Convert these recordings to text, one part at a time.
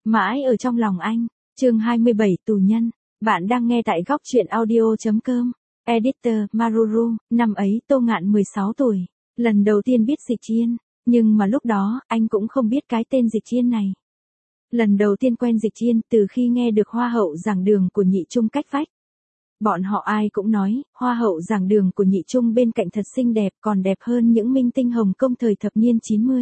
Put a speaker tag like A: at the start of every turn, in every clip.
A: Mãi ở trong lòng anh. Chương 27 tù nhân. Bạn đang nghe tại góc truyện audio.com. Editor Maruru. Năm ấy Tô Ngạn 16 tuổi. Lần đầu tiên biết Dịch Chiên. Nhưng mà lúc đó, anh cũng không biết cái tên Dịch Chiên này. Lần đầu tiên quen Dịch Chiên từ khi nghe được Hoa hậu giảng đường của Nhị Trung cách vách. Bọn họ ai cũng nói, Hoa hậu giảng đường của Nhị Trung bên cạnh thật xinh đẹp, còn đẹp hơn những minh tinh Hồng Kông thời thập niên 90.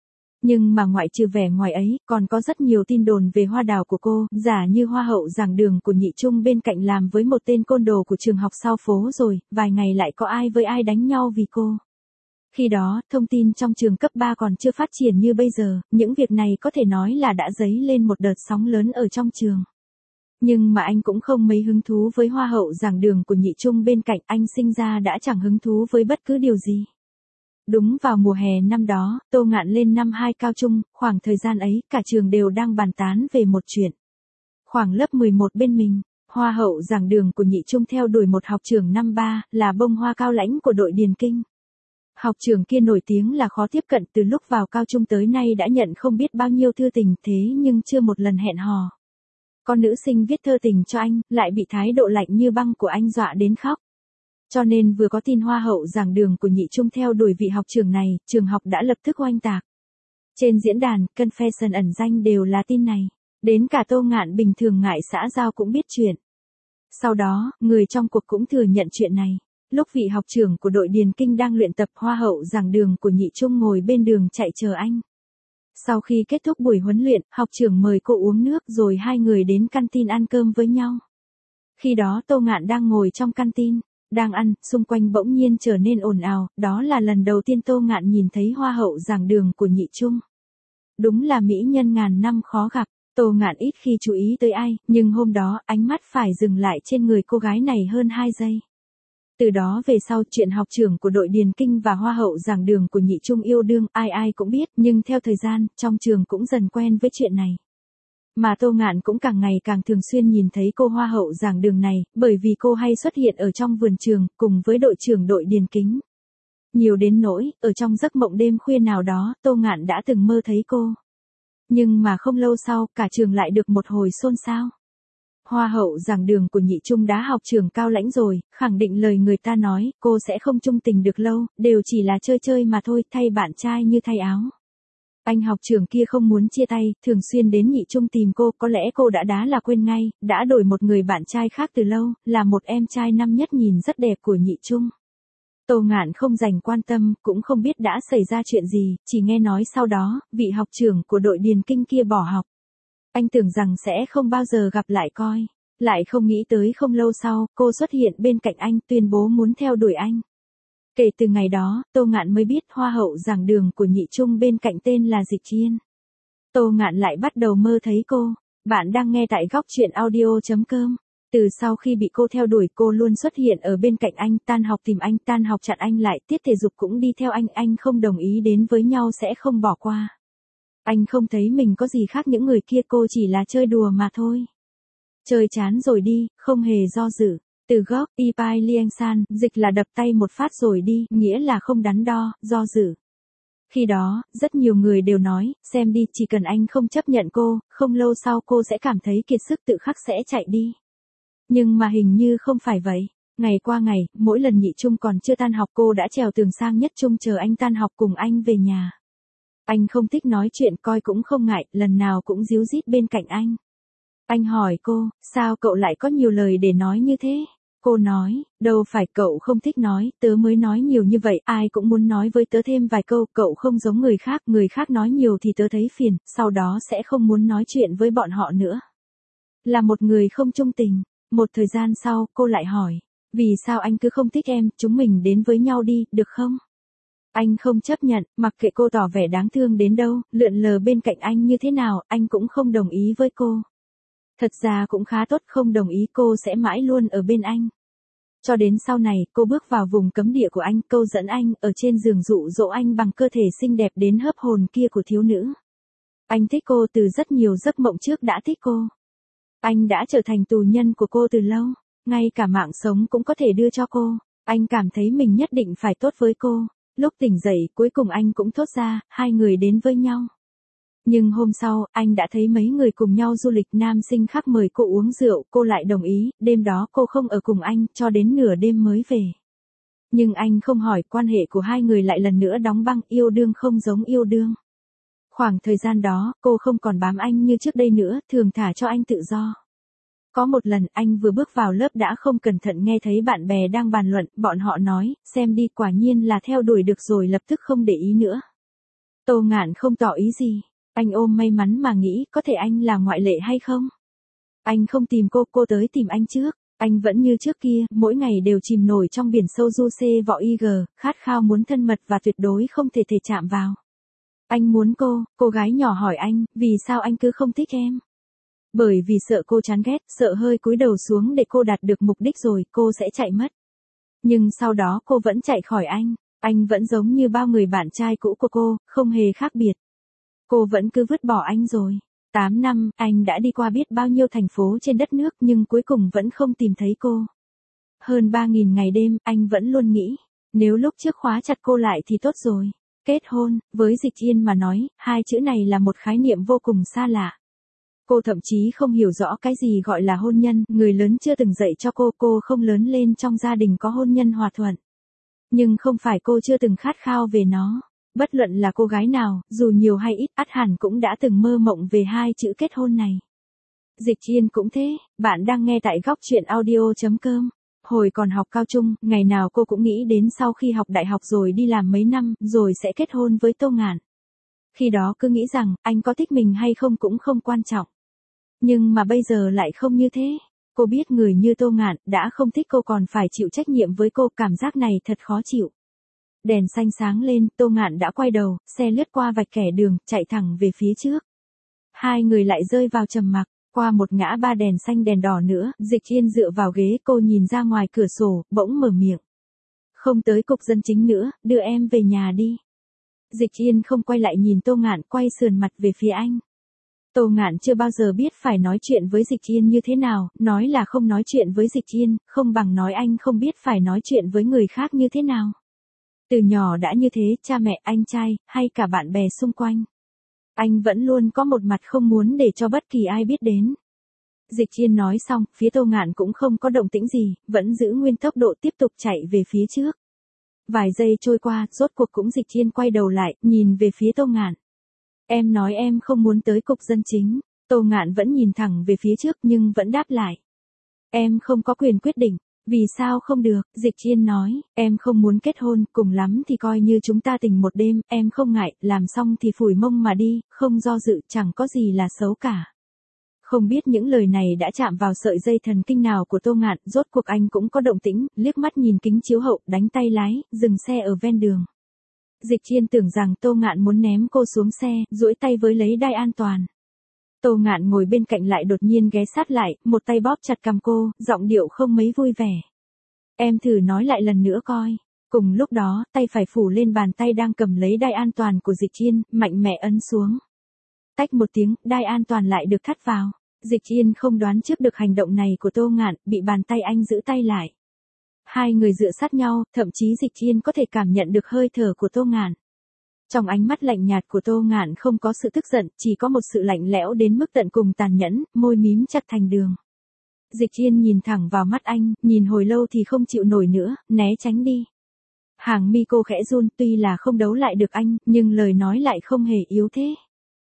A: Nhưng mà ngoại trừ vẻ ngoài ấy, còn có rất nhiều tin đồn về hoa đào của cô, giả như Hoa hậu giảng đường của Nhị Trung bên cạnh làm với một tên côn đồ của trường học sau phố rồi, vài ngày lại có ai với ai đánh nhau vì cô. Khi đó, thông tin trong trường cấp 3 còn chưa phát triển như bây giờ, những việc này có thể nói là đã dấy lên một đợt sóng lớn ở trong trường. Nhưng mà anh cũng không mấy hứng thú với Hoa hậu giảng đường của Nhị Trung bên cạnh, anh sinh ra đã chẳng hứng thú với bất cứ điều gì. Đúng vào mùa hè năm đó, Tô Ngạn lên năm 2 cao trung, khoảng thời gian ấy, cả trường đều đang bàn tán về một chuyện. Khoảng lớp 11 bên mình, Hoa hậu giảng đường của Nhị Trung theo đuổi một học trưởng năm 3, là bông hoa cao lãnh của đội điền kinh. Học trưởng kia nổi tiếng là khó tiếp cận, từ lúc vào cao trung tới nay đã nhận không biết bao nhiêu thư tình, thế nhưng chưa một lần hẹn hò. Con nữ sinh viết thơ tình cho anh, lại bị thái độ lạnh như băng của anh dọa đến khóc. Cho nên vừa có tin Hoa hậu giảng đường của Nhị Trung theo đuổi vị học trưởng này, trường học đã lập tức oanh tạc. Trên diễn đàn, confession ẩn danh đều là tin này. Đến cả Tô Ngạn bình thường ngại xã giao cũng biết chuyện. Sau đó, người trong cuộc cũng thừa nhận chuyện này. Lúc vị học trưởng của đội điền kinh đang luyện tập, Hoa hậu giảng đường của Nhị Trung ngồi bên đường chạy chờ anh. Sau khi kết thúc buổi huấn luyện, học trưởng mời cô uống nước rồi hai người đến canteen ăn cơm với nhau. Khi đó Tô Ngạn đang ngồi trong canteen, đang ăn, xung quanh bỗng nhiên trở nên ồn ào, đó là lần đầu tiên Tô Ngạn nhìn thấy Hoa hậu giảng đường của Nhị Trung. Đúng là mỹ nhân ngàn năm khó gặp, Tô Ngạn ít khi chú ý tới ai, nhưng hôm đó ánh mắt phải dừng lại trên người cô gái này hơn 2 giây. Từ đó về sau, chuyện học trưởng của đội điền kinh và Hoa hậu giảng đường của Nhị Trung yêu đương, ai ai cũng biết, nhưng theo thời gian, trong trường cũng dần quen với chuyện này. Mà Tô Ngạn cũng càng ngày càng thường xuyên nhìn thấy cô Hoa hậu giảng đường này, bởi vì cô hay xuất hiện ở trong vườn trường, cùng với đội trưởng đội điền kính. Nhiều đến nỗi, ở trong giấc mộng đêm khuya nào đó, Tô Ngạn đã từng mơ thấy cô. Nhưng mà không lâu sau, cả trường lại được một hồi xôn xao. Hoa hậu giảng đường của Nhị Trung đã học trường cao lãnh rồi, khẳng định lời người ta nói, cô sẽ không chung tình được lâu, đều chỉ là chơi chơi mà thôi, thay bạn trai như thay áo. Anh học trưởng kia không muốn chia tay, thường xuyên đến Nhị Trung tìm cô, có lẽ cô đã đá là quên ngay, đã đổi một người bạn trai khác từ lâu, là một em trai năm nhất nhìn rất đẹp của Nhị Trung. Tô Ngạn không dành quan tâm, cũng không biết đã xảy ra chuyện gì, chỉ nghe nói sau đó, vị học trưởng của đội điền kinh kia bỏ học. Anh tưởng rằng sẽ không bao giờ gặp lại coi. Lại không nghĩ tới không lâu sau, cô xuất hiện bên cạnh anh, tuyên bố muốn theo đuổi anh. Kể từ ngày đó, Tô Ngạn mới biết Hoa hậu giảng đường của Nhị Trung bên cạnh tên là Dịch Chiên. Tô Ngạn lại bắt đầu mơ thấy cô. Bạn đang nghe tại góc truyện audio.com. Từ sau khi bị cô theo đuổi, cô luôn xuất hiện ở bên cạnh anh, tan học tìm anh, tan học chặn anh lại, tiết thể dục cũng đi theo anh không đồng ý đến với nhau sẽ không bỏ qua. Anh không thấy mình có gì khác những người kia, cô chỉ là chơi đùa mà thôi. Chơi chán rồi đi, không hề do dự. Từ gốc, Ipai Liang San, dịch là đập tay một phát rồi đi, nghĩa là không đắn đo, do dự. Khi đó, rất nhiều người đều nói, xem đi, chỉ cần anh không chấp nhận cô, không lâu sau cô sẽ cảm thấy kiệt sức tự khắc sẽ chạy đi. Nhưng mà hình như không phải vậy. Ngày qua ngày, mỗi lần Nhị Trung còn chưa tan học cô đã trèo tường sang Nhất Trung chờ anh tan học cùng anh về nhà. Anh không thích nói chuyện, coi cũng không ngại, lần nào cũng díu dít bên cạnh anh. Anh hỏi cô, sao cậu lại có nhiều lời để nói như thế? Cô nói, đâu phải cậu không thích nói, tớ mới nói nhiều như vậy, ai cũng muốn nói với tớ thêm vài câu, cậu không giống người khác nói nhiều thì tớ thấy phiền, sau đó sẽ không muốn nói chuyện với bọn họ nữa. Là một người không chung tình. Một thời gian sau, cô lại hỏi, vì sao anh cứ không thích em, chúng mình đến với nhau đi, được không? Anh không chấp nhận, mặc kệ cô tỏ vẻ đáng thương đến đâu, lượn lờ bên cạnh anh như thế nào, anh cũng không đồng ý với cô. Thật ra cũng khá tốt, không đồng ý cô sẽ mãi luôn ở bên anh. Cho đến sau này, cô bước vào vùng cấm địa của anh, câu dẫn anh, ở trên giường dụ dỗ anh bằng cơ thể xinh đẹp đến hớp hồn kia của thiếu nữ. Anh thích cô từ rất nhiều giấc mộng trước đã thích cô. Anh đã trở thành tù nhân của cô từ lâu, ngay cả mạng sống cũng có thể đưa cho cô. Anh cảm thấy mình nhất định phải tốt với cô. Lúc tỉnh dậy, cuối cùng anh cũng thốt ra, hai người đến với nhau. Nhưng hôm sau, anh đã thấy mấy người cùng nhau du lịch, nam sinh khác mời cô uống rượu, cô lại đồng ý, đêm đó cô không ở cùng anh, cho đến nửa đêm mới về. Nhưng anh không hỏi, quan hệ của hai người lại lần nữa đóng băng, yêu đương không giống yêu đương. Khoảng thời gian đó, cô không còn bám anh như trước đây nữa, thường thả cho anh tự do. Có một lần anh vừa bước vào lớp đã không cẩn thận nghe thấy bạn bè đang bàn luận, bọn họ nói, xem đi quả nhiên là theo đuổi được rồi, lập tức không để ý nữa. Tô Ngạn không tỏ ý gì, anh ôm may mắn mà nghĩ có thể anh là ngoại lệ hay không. Anh không tìm cô tới tìm anh trước, anh vẫn như trước kia, mỗi ngày đều chìm nổi trong biển sâu du xê vọ IG, khát khao muốn thân mật và tuyệt đối không thể chạm vào. Anh muốn cô gái nhỏ hỏi anh, vì sao anh cứ không thích em? Bởi vì sợ cô chán ghét, sợ hơi cúi đầu xuống để cô đạt được mục đích rồi, cô sẽ chạy mất. Nhưng sau đó cô vẫn chạy khỏi anh vẫn giống như bao người bạn trai cũ của cô, không hề khác biệt. Cô vẫn cứ vứt bỏ anh rồi. 8 năm, anh đã đi qua biết bao nhiêu thành phố trên đất nước nhưng cuối cùng vẫn không tìm thấy cô. Hơn 3.000 ngày đêm, anh vẫn luôn nghĩ, nếu lúc trước khóa chặt cô lại thì tốt rồi. Kết hôn, với Dịch Yên mà nói, hai chữ này là một khái niệm vô cùng xa lạ. Cô thậm chí không hiểu rõ cái gì gọi là hôn nhân, người lớn chưa từng dạy cho cô không lớn lên trong gia đình có hôn nhân hòa thuận. Nhưng không phải cô chưa từng khát khao về nó. Bất luận là cô gái nào, dù nhiều hay ít, ắt hẳn cũng đã từng mơ mộng về hai chữ kết hôn này. Dịch Yên cũng thế, bạn đang nghe tại góc truyện audio.com. Hồi còn học cao trung, ngày nào cô cũng nghĩ đến sau khi học đại học rồi đi làm mấy năm, rồi sẽ kết hôn với Tô Ngạn. Khi đó cứ nghĩ rằng, anh có thích mình hay không cũng không quan trọng. Nhưng mà bây giờ lại không như thế. Cô biết người như Tô Ngạn, đã không thích cô còn phải chịu trách nhiệm với cô, cảm giác này thật khó chịu. Đèn xanh sáng lên, Tô Ngạn đã quay đầu, xe lướt qua vạch kẻ đường, chạy thẳng về phía trước. Hai người lại rơi vào trầm mặc, qua một ngã ba đèn xanh đèn đỏ nữa, Dịch Yên dựa vào ghế, cô nhìn ra ngoài cửa sổ, bỗng mở miệng. Không tới cục dân chính nữa, đưa em về nhà đi. Dịch Yên không quay lại nhìn Tô Ngạn, quay sườn mặt về phía anh. Tô Ngạn chưa bao giờ biết phải nói chuyện với Dịch Yên như thế nào, nói là không nói chuyện với Dịch Yên, không bằng nói anh không biết phải nói chuyện với người khác như thế nào. Từ nhỏ đã như thế, cha mẹ, anh trai, hay cả bạn bè xung quanh. Anh vẫn luôn có một mặt không muốn để cho bất kỳ ai biết đến. Dịch Yên nói xong, phía Tô Ngạn cũng không có động tĩnh gì, vẫn giữ nguyên tốc độ tiếp tục chạy về phía trước. Vài giây trôi qua, rốt cuộc cũng Dịch Yên quay đầu lại, nhìn về phía Tô Ngạn. Em nói em không muốn tới cục dân chính. Tô Ngạn vẫn nhìn thẳng về phía trước nhưng vẫn đáp lại. Em không có quyền quyết định. Vì sao không được? Dịch Yên nói, em không muốn kết hôn, cùng lắm thì coi như chúng ta tình một đêm, em không ngại, làm xong thì phủi mông mà đi, không do dự, chẳng có gì là xấu cả. Không biết những lời này đã chạm vào sợi dây thần kinh nào của Tô Ngạn, rốt cuộc anh cũng có động tĩnh, liếc mắt nhìn kính chiếu hậu, đánh tay lái, dừng xe ở ven đường. Dịch Yên tưởng rằng Tô Ngạn muốn ném cô xuống xe, duỗi tay với lấy đai an toàn. Tô Ngạn ngồi bên cạnh lại đột nhiên ghé sát lại, một tay bóp chặt cằm cô, giọng điệu không mấy vui vẻ. Em thử nói lại lần nữa coi. Cùng lúc đó, tay phải phủ lên bàn tay đang cầm lấy đai an toàn của Dịch Yên, mạnh mẽ ấn xuống. Tách một tiếng, đai an toàn lại được thắt vào. Dịch Yên không đoán trước được hành động này của Tô Ngạn, bị bàn tay anh giữ tay lại. Hai người dựa sát nhau, thậm chí Dịch Yên có thể cảm nhận được hơi thở của Tô Ngạn. Trong ánh mắt lạnh nhạt của Tô Ngạn không có sự tức giận, chỉ có một sự lạnh lẽo đến mức tận cùng tàn nhẫn, môi mím chặt thành đường. Dịch Yên nhìn thẳng vào mắt anh, nhìn hồi lâu thì không chịu nổi nữa, né tránh đi. Hàng mi cô khẽ run, tuy là không đấu lại được anh, nhưng lời nói lại không hề yếu thế.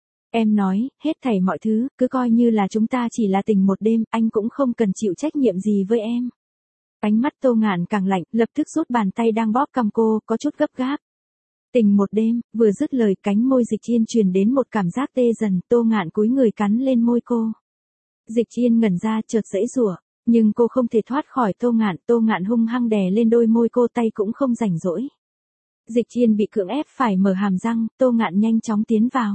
A: Em nói, hết thảy mọi thứ, cứ coi như là chúng ta chỉ là tình một đêm, anh cũng không cần chịu trách nhiệm gì với em. Ánh mắt Tô Ngạn càng lạnh, lập tức rút bàn tay đang bóp cằm cô, có chút gấp gáp. Tình một đêm, vừa dứt lời cánh môi Dịch Yên truyền đến một cảm giác tê dần, Tô Ngạn cúi người cắn lên môi cô. Dịch Yên ngẩn ra chợt giãy giụa, nhưng cô không thể thoát khỏi Tô Ngạn hung hăng đè lên đôi môi cô, tay cũng không rảnh rỗi. Dịch Yên bị cưỡng ép phải mở hàm răng, Tô Ngạn nhanh chóng tiến vào.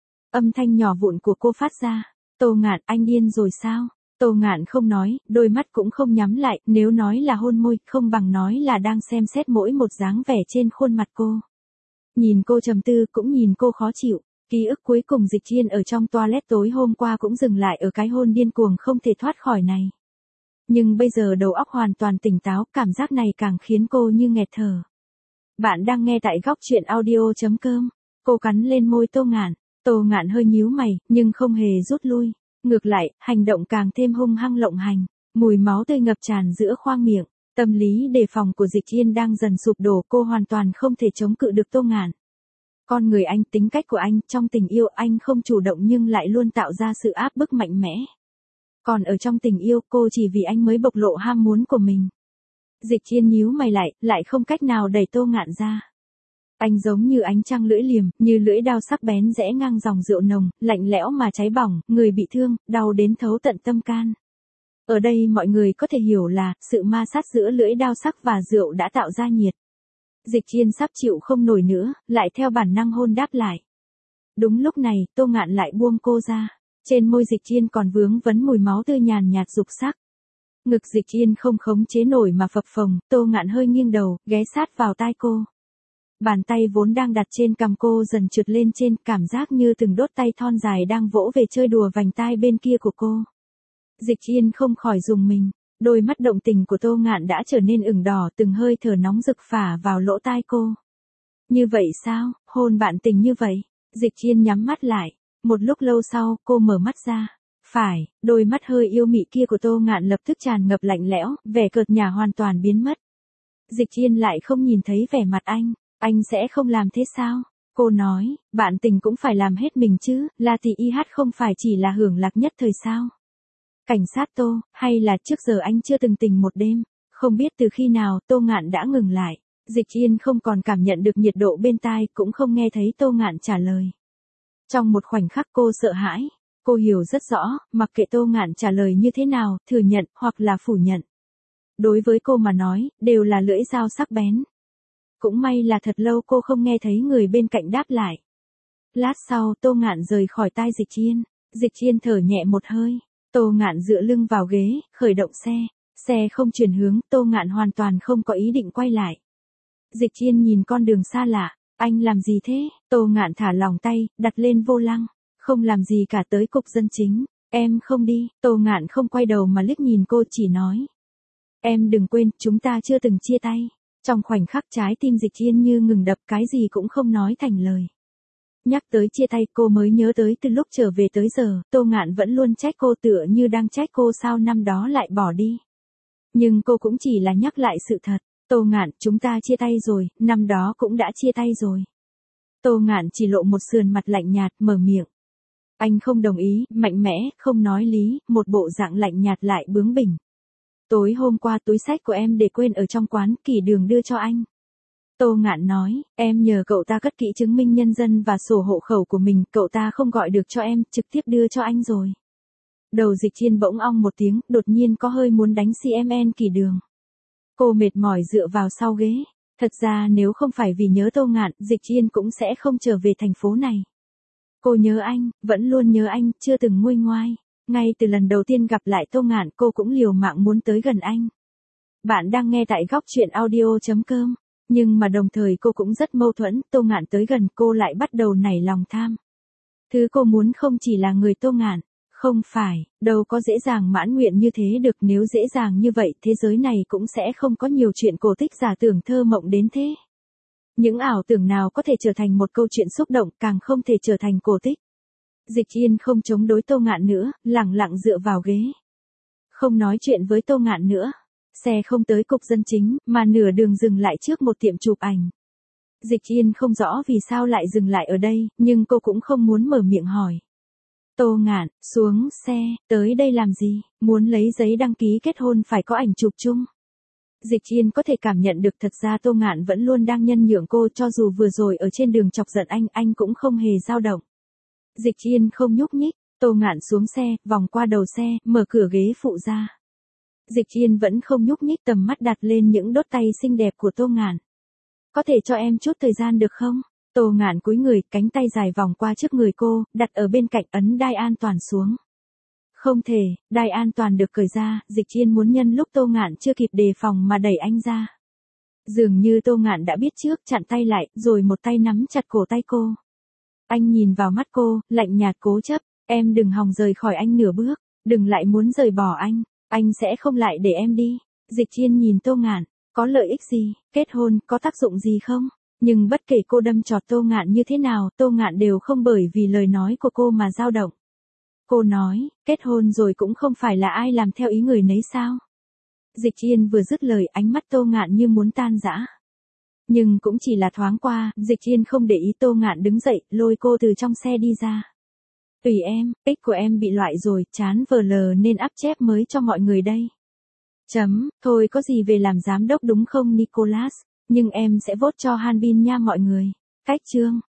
A: Âm thanh nhỏ vụn của cô phát ra, Tô Ngạn, anh điên rồi sao? Tô Ngạn không nói, đôi mắt cũng không nhắm lại, nếu nói là hôn môi, không bằng nói là đang xem xét mỗi một dáng vẻ trên khuôn mặt cô. Nhìn cô trầm tư, cũng nhìn cô khó chịu, ký ức cuối cùng Dịch Yên ở trong toilet tối hôm qua cũng dừng lại ở cái hôn điên cuồng không thể thoát khỏi này. Nhưng bây giờ đầu óc hoàn toàn tỉnh táo, cảm giác này càng khiến cô như nghẹt thở. Bạn đang nghe tại góc truyện audio.com. Cô cắn lên môi Tô Ngạn. Tô Ngạn hơi nhíu mày, nhưng không hề rút lui. Ngược lại, hành động càng thêm hung hăng lộng hành. Mùi máu tươi ngập tràn giữa khoang miệng. Tâm lý đề phòng của Dịch Yên đang dần sụp đổ, cô hoàn toàn không thể chống cự được Tô Ngạn. Con người anh, tính cách của anh, trong tình yêu anh không chủ động nhưng lại luôn tạo ra sự áp bức mạnh mẽ. Còn ở trong tình yêu cô chỉ vì anh mới bộc lộ ham muốn của mình. Dịch Yên nhíu mày lại không cách nào đẩy Tô Ngạn ra. Anh giống như ánh trăng lưỡi liềm, như lưỡi dao sắc bén rẽ ngang dòng rượu nồng, lạnh lẽo mà cháy bỏng, người bị thương, đau đến thấu tận tâm can. Ở đây mọi người có thể hiểu là, sự ma sát giữa lưỡi dao sắc và rượu đã tạo ra nhiệt. Dịch Yên sắp chịu không nổi nữa, lại theo bản năng hôn đáp lại. Đúng lúc này, Tô Ngạn lại buông cô ra. Trên môi Dịch Yên còn vướng vấn mùi máu tươi nhàn nhạt dục sắc. Ngực Dịch Yên không khống chế nổi mà phập phồng, Tô Ngạn hơi nghiêng đầu, ghé sát vào tai cô. Bàn tay vốn đang đặt trên cằm cô dần trượt lên trên, cảm giác như từng đốt tay thon dài đang vỗ về chơi đùa vành tai bên kia của cô. Dịch Yên không khỏi rùng mình, đôi mắt động tình của Tô Ngạn đã trở nên ửng đỏ, từng hơi thở nóng rực phả vào lỗ tai cô. Như vậy sao, hôn bạn tình như vậy? Dịch Yên nhắm mắt lại, một lúc lâu sau, cô mở mắt ra. Phải, đôi mắt hơi yêu mị kia của Tô Ngạn lập tức tràn ngập lạnh lẽo, vẻ cợt nhả hoàn toàn biến mất. Dịch Yên lại không nhìn thấy vẻ mặt anh sẽ không làm thế sao? Cô nói, bạn tình cũng phải làm hết mình chứ, La Tỷ Y hát không phải chỉ là hưởng lạc nhất thời sao? Cảnh sát Tô, hay là trước giờ anh chưa từng tình một đêm? Không biết từ khi nào Tô Ngạn đã ngừng lại. Dịch Yên không còn cảm nhận được nhiệt độ bên tai, cũng không nghe thấy Tô Ngạn trả lời. Trong một khoảnh khắc cô sợ hãi. Cô hiểu rất rõ, mặc kệ Tô Ngạn trả lời như thế nào, thừa nhận hoặc là phủ nhận. Đối với cô mà nói, đều là lưỡi dao sắc bén. Cũng may là thật lâu cô không nghe thấy người bên cạnh đáp lại. Lát sau, Tô Ngạn rời khỏi tai Dịch Yên. Dịch Yên thở nhẹ một hơi. Tô Ngạn dựa lưng vào ghế, khởi động xe. Xe không chuyển hướng, Tô Ngạn hoàn toàn không có ý định quay lại. Dịch Yên nhìn con đường xa lạ. Anh làm gì thế? Tô Ngạn thả lỏng tay, đặt lên vô lăng. Không làm gì cả, tới cục dân chính. Em không đi. Tô Ngạn không quay đầu mà liếc nhìn cô, chỉ nói. Em đừng quên, chúng ta chưa từng chia tay. Trong khoảnh khắc trái tim Dịch Yên như ngừng đập, cái gì cũng không nói thành lời. Nhắc tới chia tay, cô mới nhớ tới từ lúc trở về tới giờ, Tô Ngạn vẫn luôn trách cô, tựa như đang trách cô sao năm đó lại bỏ đi. Nhưng cô cũng chỉ là nhắc lại sự thật. Tô Ngạn, chúng ta chia tay rồi, năm đó cũng đã chia tay rồi. Tô Ngạn chỉ lộ một sườn mặt lạnh nhạt, mở miệng. Anh không đồng ý, mạnh mẽ, không nói lý, một bộ dạng lạnh nhạt lại bướng bỉnh. Tối hôm qua túi xách của em để quên ở trong quán, Kỷ Đường đưa cho anh. Tô Ngạn nói, em nhờ cậu ta cất kỹ chứng minh nhân dân và sổ hộ khẩu của mình, cậu ta không gọi được cho em, trực tiếp đưa cho anh rồi. Đầu Dịch Yên bỗng ong một tiếng, đột nhiên có hơi muốn đánh CMN Kỷ Đường. Cô mệt mỏi dựa vào sau ghế. Thật ra nếu không phải vì nhớ Tô Ngạn, Dịch Yên cũng sẽ không trở về thành phố này. Cô nhớ anh, vẫn luôn nhớ anh, chưa từng nguôi ngoai. Ngay từ lần đầu tiên gặp lại Tô Ngạn, cô cũng liều mạng muốn tới gần anh. Bạn đang nghe tại góc truyện audio.com. Nhưng mà đồng thời cô cũng rất mâu thuẫn, Tô Ngạn tới gần cô lại bắt đầu nảy lòng tham. Thứ cô muốn không chỉ là người Tô Ngạn. Không phải, đâu có dễ dàng mãn nguyện như thế được, nếu dễ dàng như vậy thế giới này cũng sẽ không có nhiều chuyện cổ tích giả tưởng thơ mộng đến thế. Những ảo tưởng nào có thể trở thành một câu chuyện xúc động, càng không thể trở thành cổ tích. Dịch Yên không chống đối Tô Ngạn nữa, lẳng lặng dựa vào ghế. Không nói chuyện với Tô Ngạn nữa. Xe không tới cục dân chính, mà nửa đường dừng lại trước một tiệm chụp ảnh. Dịch Yên không rõ vì sao lại dừng lại ở đây, nhưng cô cũng không muốn mở miệng hỏi. Tô Ngạn, xuống xe, tới đây làm gì, muốn lấy giấy đăng ký kết hôn phải có ảnh chụp chung. Dịch Yên có thể cảm nhận được thật ra Tô Ngạn vẫn luôn đang nhân nhượng cô, cho dù vừa rồi ở trên đường chọc giận anh cũng không hề dao động. Dịch Yên không nhúc nhích, Tô Ngạn xuống xe, vòng qua đầu xe, mở cửa ghế phụ ra. Dịch Yên vẫn không nhúc nhích, tầm mắt đặt lên những đốt tay xinh đẹp của Tô Ngạn. Có thể cho em chút thời gian được không? Tô Ngạn cúi người, cánh tay dài vòng qua trước người cô, đặt ở bên cạnh, ấn đai an toàn xuống. Không thể, đai an toàn được cởi ra, Dịch Yên muốn nhân lúc Tô Ngạn chưa kịp đề phòng mà đẩy anh ra. Dường như Tô Ngạn đã biết trước, chặn tay lại, rồi một tay nắm chặt cổ tay cô. Anh nhìn vào mắt cô, lạnh nhạt cố chấp, em đừng hòng rời khỏi anh nửa bước, đừng lại muốn rời bỏ anh sẽ không lại để em đi. Dịch Yên nhìn Tô Ngạn, có lợi ích gì, kết hôn, có tác dụng gì không? Nhưng bất kể cô đâm chọt Tô Ngạn như thế nào, Tô Ngạn đều không bởi vì lời nói của cô mà dao động. Cô nói, kết hôn rồi cũng không phải là ai làm theo ý người nấy sao. Dịch Yên vừa dứt lời, ánh mắt Tô Ngạn như muốn tan rã. Nhưng cũng chỉ là thoáng qua, Dịch Yên không để ý. Tô Ngạn đứng dậy, lôi cô từ trong xe đi ra. Tùy em, pic của em bị loại rồi, chán vờ lờ nên up chép mới cho mọi người đây. Thôi có gì về làm giám đốc đúng không Nicholas, nhưng em sẽ vote cho Han Bin nha mọi người. Cách chương